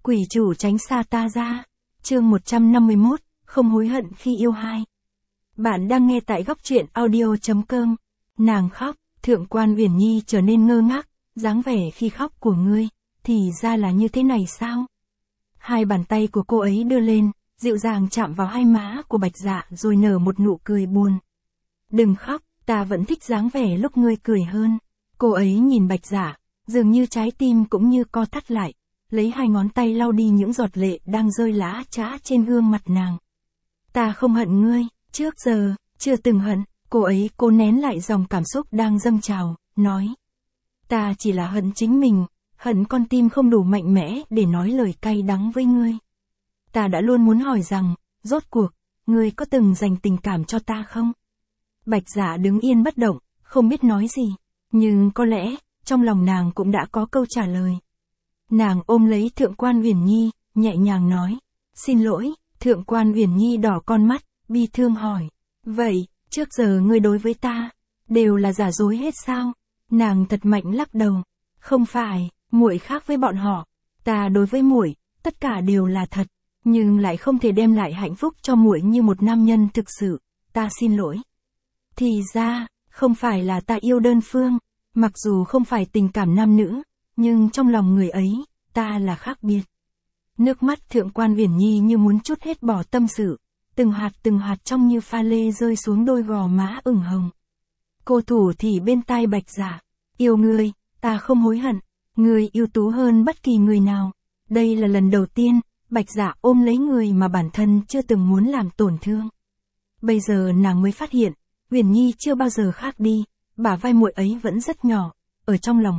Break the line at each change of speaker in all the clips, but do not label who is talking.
Quỷ chủ tránh xa ta ra. Chương 151, không hối hận khi yêu hai. Bạn đang nghe tại góc truyện audio.com. Nàng khóc, Thượng quan Uyển Nhi trở nên ngơ ngác, dáng vẻ khi khóc của ngươi, thì ra là như thế này sao? Hai bàn tay của cô ấy đưa lên, dịu dàng chạm vào hai má của Bạch Dạ rồi nở một nụ cười buồn. Đừng khóc, ta vẫn thích dáng vẻ lúc ngươi cười hơn. Cô ấy nhìn Bạch Dạ, dường như trái tim cũng như co thắt lại, lấy hai ngón tay lau đi những giọt lệ đang rơi lã chã trên gương mặt nàng. Ta không hận ngươi, trước giờ, chưa từng hận, cô ấy cố nén lại dòng cảm xúc đang dâng trào, nói. Ta chỉ là hận chính mình, hận con tim không đủ mạnh mẽ để nói lời cay đắng với ngươi. Ta đã luôn muốn hỏi rằng, rốt cuộc, ngươi có từng dành tình cảm cho ta không? Bạch Dạ đứng yên bất động, không biết nói gì, nhưng có lẽ, trong lòng nàng cũng đã có câu trả lời. Nàng ôm lấy Thượng quan Uyển Nhi, nhẹ nhàng nói, xin lỗi. Thượng quan Uyển Nhi đỏ con mắt, bi thương hỏi, vậy, trước giờ ngươi đối với ta, đều là giả dối hết sao? Nàng thật mạnh lắc đầu, không phải, muội khác với bọn họ, ta đối với muội, tất cả đều là thật, nhưng lại không thể đem lại hạnh phúc cho muội như một nam nhân thực sự, ta xin lỗi. Thì ra, không phải là ta yêu đơn phương, mặc dù không phải tình cảm nam nữ, nhưng trong lòng người ấy, ta là khác biệt. Nước mắt Thượng quan Uyển Nhi như muốn trút hết bỏ tâm sự, từng hạt trong như pha lê rơi xuống đôi gò má ửng hồng. Cô thủ thì bên tai Bạch Dạ, yêu ngươi, ta không hối hận, ngươi ưu tú hơn bất kỳ người nào. Đây là lần đầu tiên, Bạch Dạ ôm lấy người mà bản thân chưa từng muốn làm tổn thương. Bây giờ nàng mới phát hiện, Uyển Nhi chưa bao giờ khác đi, bả vai muội ấy vẫn rất nhỏ, ở trong lòng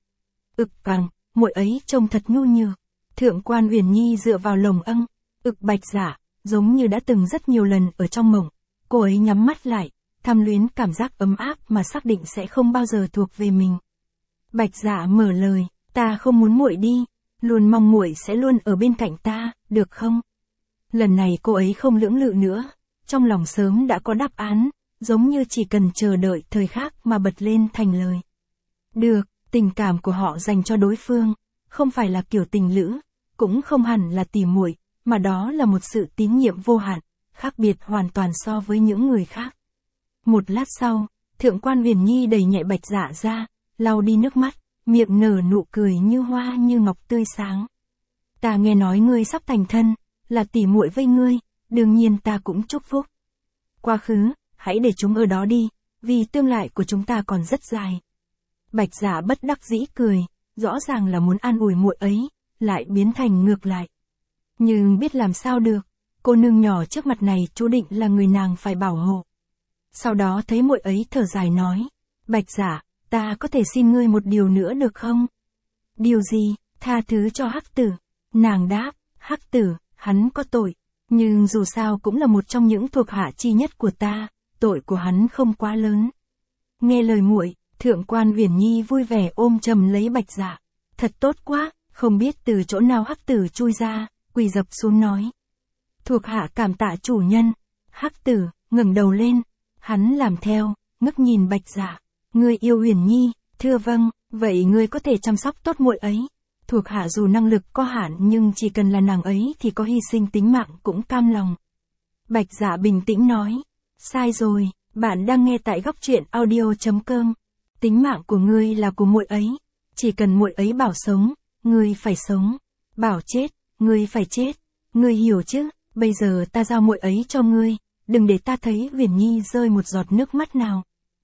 càng, muội ấy trông thật nhu nhược. Thượng quan Uyển Nhi dựa vào lồng Bạch Dạ, giống như đã từng rất nhiều lần ở trong mộng, cô ấy nhắm mắt lại, tham luyến cảm giác ấm áp mà xác định sẽ không bao giờ thuộc về mình. Bạch Dạ mở lời, ta không muốn muội đi, luôn mong muội sẽ luôn ở bên cạnh ta, được không? Lần này cô ấy không lưỡng lự nữa, trong lòng sớm đã có đáp án, giống như chỉ cần chờ đợi thời khắc mà bật lên thành lời. Được, tình cảm của họ dành cho đối phương, không phải là kiểu tình lữ, cũng không hẳn là tỉ muội, mà đó là một sự tín nhiệm vô hạn, khác biệt hoàn toàn so với những người khác. Một lát sau, Thượng quan Uyển Nhi đẩy nhẹ Bạch Dạ ra, lau đi nước mắt, miệng nở nụ cười như hoa như ngọc tươi sáng. Ta nghe nói ngươi sắp thành thân, là tỉ muội với ngươi, đương nhiên ta cũng chúc phúc. Quá khứ, hãy để chúng ở đó đi, vì tương lai của chúng ta còn rất dài. Bạch Dạ bất đắc dĩ cười, rõ ràng là muốn an ủi muội ấy, lại biến thành ngược lại. Nhưng biết làm sao được, cô nương nhỏ trước mặt này chú định là người nàng phải bảo hộ. Sau đó thấy muội ấy thở dài nói, Bạch Dạ, ta có thể xin ngươi một điều nữa được không? Điều gì? Tha thứ cho Hắc Tử. Nàng đáp, Hắc Tử, hắn có tội, nhưng dù sao cũng là một trong những thuộc hạ chi nhất của ta, tội của hắn không quá lớn. Nghe lời muội, Thượng quan Uyển Nhi vui vẻ ôm chầm lấy Bạch Dạ. Thật tốt quá, không biết từ chỗ nào Hắc Tử chui ra, quỳ dập xuống nói. Thuộc hạ cảm tạ chủ nhân. Hắc Tử ngẩng đầu lên, hắn làm theo, ngước nhìn Bạch Dạ. Ngươi yêu Uyển Nhi, thưa vâng, vậy ngươi có thể chăm sóc tốt muội ấy. Thuộc hạ dù năng lực có hạn nhưng chỉ cần là nàng ấy thì có hy sinh tính mạng cũng cam lòng. Bạch Dạ bình tĩnh nói, sai rồi, bạn đang nghe tại góc truyện audio.com. Tính mạng của ngươi là của muội ấy, chỉ cần muội ấy bảo sống, ngươi phải sống, bảo chết, ngươi phải chết, ngươi hiểu chứ? Bây giờ ta giao muội ấy cho ngươi, đừng để ta thấy Uyển Nhi rơi một giọt nước mắt nào.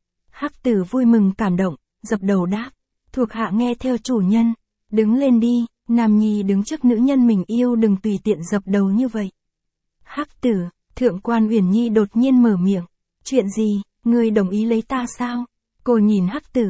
Hắc Tử vui mừng cảm động, dập đầu đáp, thuộc hạ nghe theo chủ nhân, đứng lên đi, nam nhi đứng trước nữ nhân mình yêu đừng tùy tiện dập đầu như vậy. Hắc Tử, Thượng quan Uyển Nhi đột nhiên mở miệng, chuyện gì, ngươi đồng ý lấy ta sao? Cô nhìn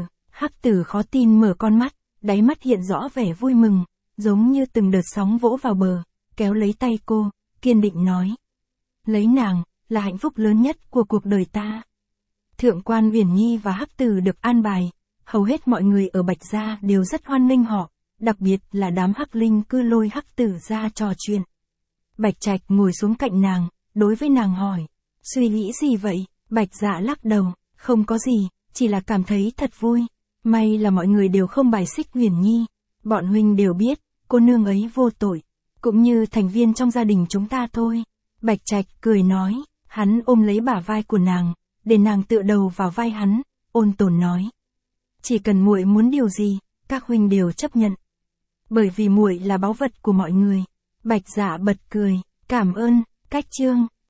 Hắc Tử khó tin mở con mắt, đáy mắt hiện rõ vẻ vui mừng, giống như từng đợt sóng vỗ vào bờ, kéo lấy tay cô, kiên định nói. Lấy nàng, là hạnh phúc lớn nhất của cuộc đời ta. Thượng quan Uyển Nhi và Hắc Tử được an bài, hầu hết mọi người ở Bạch Gia đều rất hoan nghênh họ, đặc biệt là đám Hắc Linh cứ lôi Hắc Tử ra trò chuyện. Bạch Trạch ngồi xuống cạnh nàng, đối với nàng hỏi, suy nghĩ gì vậy? Bạch Dạ lắc đầu, không có gì, chỉ là cảm thấy thật vui. May là mọi người đều không bài xích Uyển Nhi, bọn huynh đều biết, cô nương ấy vô tội, cũng như thành viên trong gia đình chúng ta thôi. Bạch Trạch cười nói, hắn ôm lấy bả vai của nàng, để nàng tựa đầu vào vai hắn, ôn tồn nói. Chỉ cần muội muốn điều gì, các huynh đều chấp nhận. Bởi vì muội là báu vật của mọi người. Bạch Dạ bật cười, cảm ơn, Cách Chương.